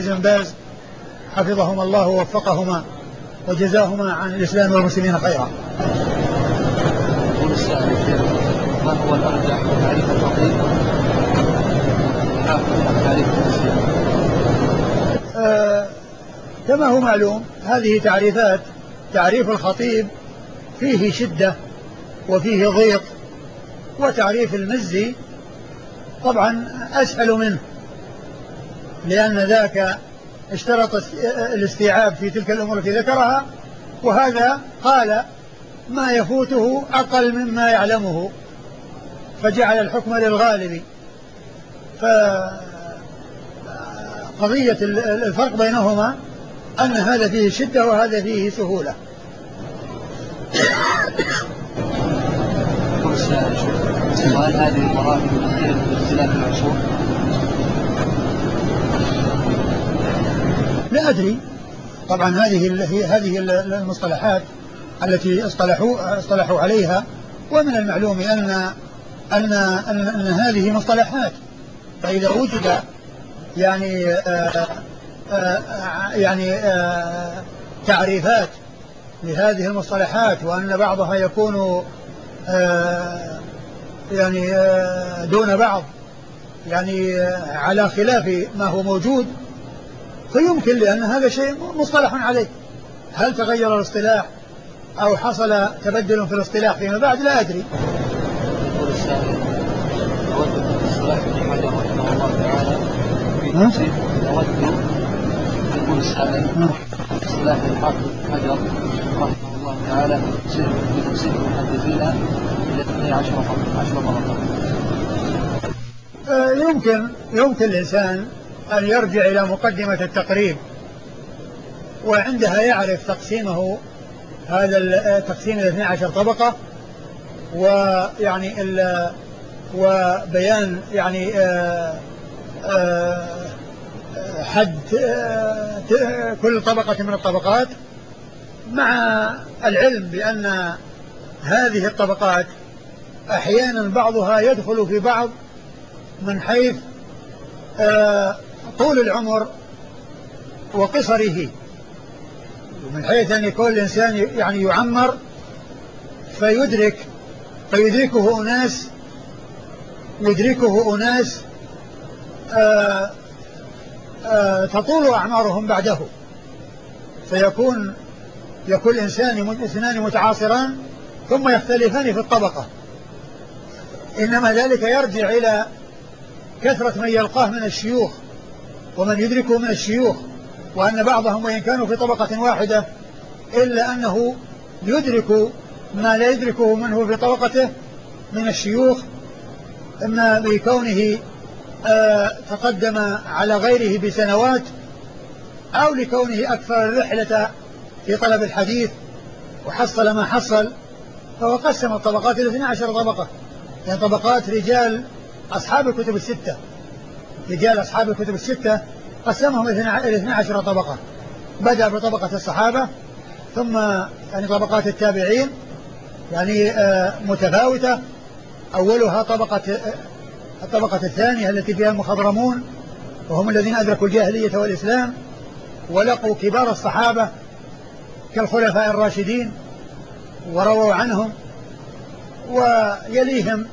بن باز حفظهما الله ووفقهما وجزاهما عن الإسلام والمسلمين خيرا. يقول السائل ما هو الأرجح تعريف الخطيب تعريف المسلم؟ كما هو معلوم هذه تعريفات. تعريف الخطيب فيه شدة وفيه ضيق، وتعريف المزي طبعا أسهل منه، لأن ذاك اشترط الاستيعاب في تلك الأمور التي ذكرها، وهذا قال ما يفوته أقل مما يعلمه فجعل الحكم للغالب. فقضية الفرق بينهما أن هذا فيه شدة وهذا فيه سهولة. وهل هذه المراتب تختلف باختلاف العصور؟ لا أدري طبعا. هذه المصطلحات التي اصطلحوا عليها، ومن المعلوم أن هذه مصطلحات، فإذا وجد يعني تعريفات لهذه المصطلحات، وأن بعضها يكون دون بعض، يعني على خلاف ما هو موجود، فيمكن، لأن هذا شيء مصطلح عليه. هل تغير الاصطلاح أو حصل تبدل في الاصطلاح فيما بعد؟ لا أدري. يقول السائل أود الاصطلاح ابن حجر رحمه الله تعالى في تفسير يقول السائل اصطلاح الحافظ ابن حجر رحمه الله تعالى في تفسير المحدثين إلى 12 طبقة. يمكن الإنسان أن يرجع إلى مقدمة التقريب، وعندها يعرف تقسيمه، هذا التقسيم إلى 12 طبقة، ويعني وبيان يعني حد كل طبقة من الطبقات، مع العلم بأن هذه الطبقات أحيانا بعضها يدخل في بعض من حيث طول العمر وقصره، ومن حيث أن يكون الإنسان يعني يعمر فيدركه أناس تطول أعمارهم بعده، فيكون اثنان متعاصران ثم يختلفان في الطبقة، إنما ذلك يرجع إلى كثرة من يلقاه من الشيوخ ومن يدركه من الشيوخ، وأن بعضهم وإن كانوا في طبقة واحدة إلا أنه يدرك ما لا يدركه منه في طبقته من الشيوخ، إما بكونه تقدم على غيره بسنوات، أو لكونه أكثر الرحلة في طلب الحديث وحصل ما حصل. فهو قسم الطبقات إلى 12 طبقة، يعني طبقات رجال أصحاب الكتب الستة قسمهم إلى 12 طبقة. بدأ بطبقة الصحابة، ثم يعني طبقات التابعين يعني متفاوتة. أولها الطبقة الثانية التي فيها المخضرمون، وهم الذين أدركوا الجاهلية والإسلام ولقوا كبار الصحابة كالخلفاء الراشدين ورووا عنهم، ويليهم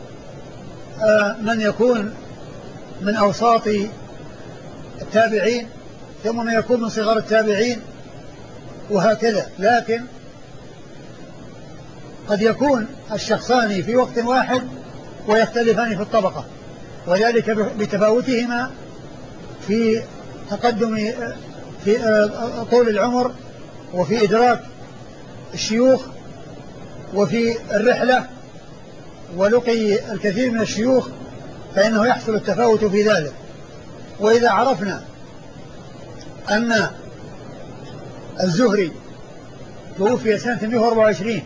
من يكون من أوساط التابعين، ثم من يكون من صغار التابعين، وهكذا. لكن قد يكون الشخصان في وقت واحد ويختلفان في الطبقة، وذلك بتفاوتهما في تقدم في طول العمر، وفي إدراك الشيوخ، وفي الرحلة ولقي الكثير من الشيوخ، فإنه يحصل التفاوت في ذلك. وإذا عرفنا أن الزهري توفي سنة 124،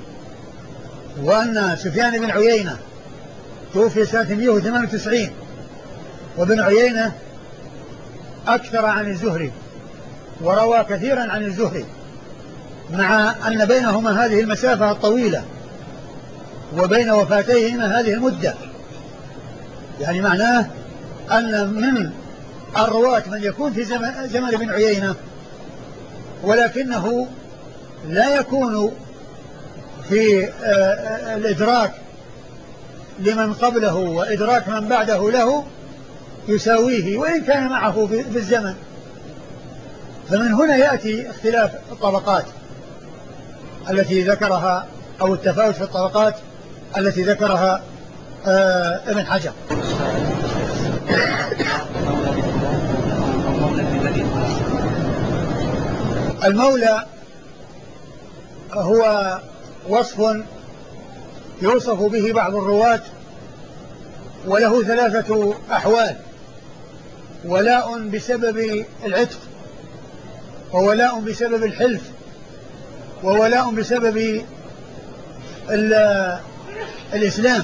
وأن سفيان بن عيينة توفي سنة 198، وابن عيينة أكثر عن الزهري وروى كثيرا عن الزهري، مع أن بينهما هذه المسافة الطويلة وبين وفاتيهما هذه المدة، يعني معناه أن من الرواة من يكون في زمن ابن عيينة ولكنه لا يكون في الإدراك لمن قبله وإدراك من بعده له يساويه وإن كان معه في الزمن. فمن هنا يأتي اختلاف الطبقات التي ذكرها أو التفاوت في الطبقات التي ذكرها ابن حجر. المولى هو وصف يوصف به بعض الرواة وله ثلاثة أحوال: ولاء بسبب العتق، وولاء بسبب الحلف، وولاء بسبب الإسلام.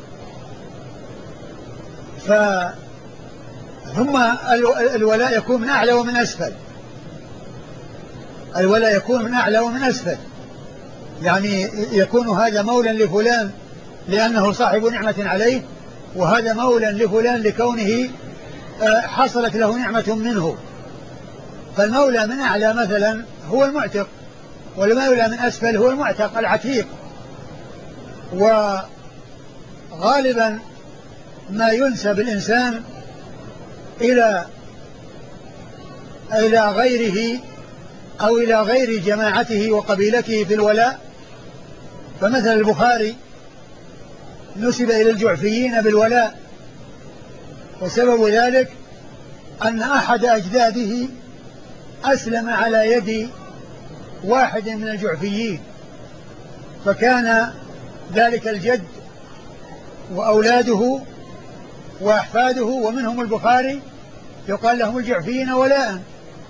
ثم الولاء يكون من أعلى ومن أسفل. الولاء يكون من أعلى ومن أسفل، يعني يكون هذا مولا لفلان لأنه صاحب نعمة عليه، وهذا مولا لفلان لكونه حصلت له نعمة منه. فالمولى من أعلى مثلا هو المعتق، والمولى من أسفل هو المعتق العتيق. وغالبا ما ينسب الإنسان إلى غيره أو إلى غير جماعته وقبيلته في الولاء. فمثل البخاري نسب إلى الجعفيين بالولاء، وسبب ذلك أن أحد أجداده أسلم على يد واحد من الجعفيين، فكان ذلك الجد وأولاده وأحفاده ومنهم البخاري يقال لهم الجعفيين ولاء.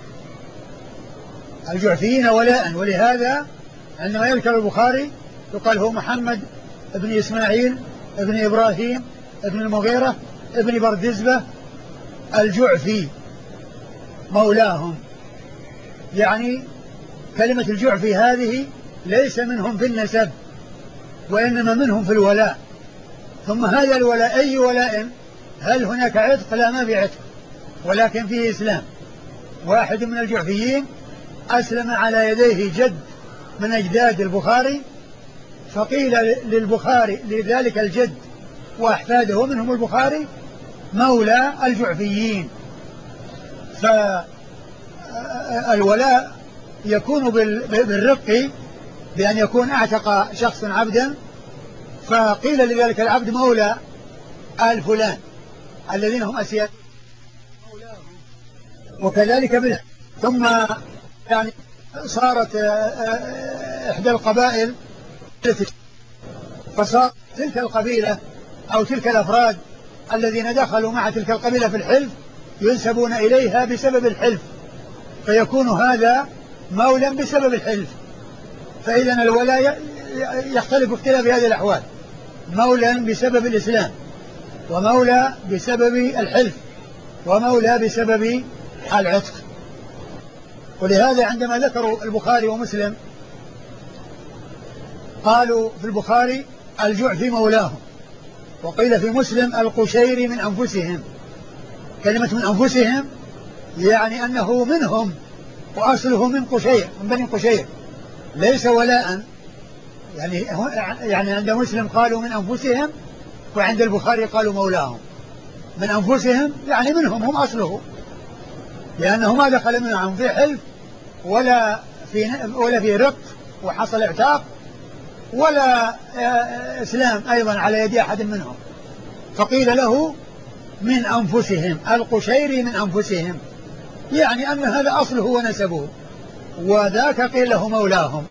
الجعفيين ولاء. ولهذا عندما يذكر البخاري يقال هو محمد ابن إسماعيل ابن إبراهيم ابن المغيرة ابن بردزبة الجعفي مولاهم. يعني كلمة الجعفي هذه ليس منهم في النسب وإنما منهم في الولاء. ثم هذا الولاء أي ولاء؟ هل هناك عتق؟ لا، ما في عتق، ولكن فيه إسلام. واحد من الجعفيين أسلم على يديه جد من أجداد البخاري، فقيل للبخاري لذلك الجد وأحفاده ومنهم البخاري مولى الجعفيين. فالولاء يكون بالرق، بأن يكون أعتق شخص عبدا فقيل لذلك العبد مولى آل فلان الذين هم أسياد مولاهم. وكذلك ثم يعني صارت إحدى القبائل، فصار تلك القبيلة أو تلك الأفراد الذين دخلوا مع تلك القبيلة في الحلف ينسبون إليها بسبب الحلف، فيكون هذا مولا بسبب الحلف. فإذا الولاء يختلف اختلاف في هذه الأحوال: مولا بسبب الإسلام، ومولى بسبب الحلف، ومولى بسبب العتق. ولهذا عندما ذكروا البخاري ومسلم قالوا في البخاري الجعفي مولاهم، وقيل في مسلم القشيري من أنفسهم. كلمة من أنفسهم يعني أنه منهم وأصله من قشير، من بني قشير، ليس ولاء. يعني عند مسلم قالوا من أنفسهم، وعند البخاري قالوا مولاهم. من أنفسهم يعني منهم، هم أصله، لأنه ما دخل معهم في حلف ولا في رق وحصل اعتاق ولا إسلام أيضا على يد أحد منهم، فقيل له من أنفسهم، القشيري من أنفسهم، يعني أن هذا أصله ونسبه، وذاك قيل له مولاهم.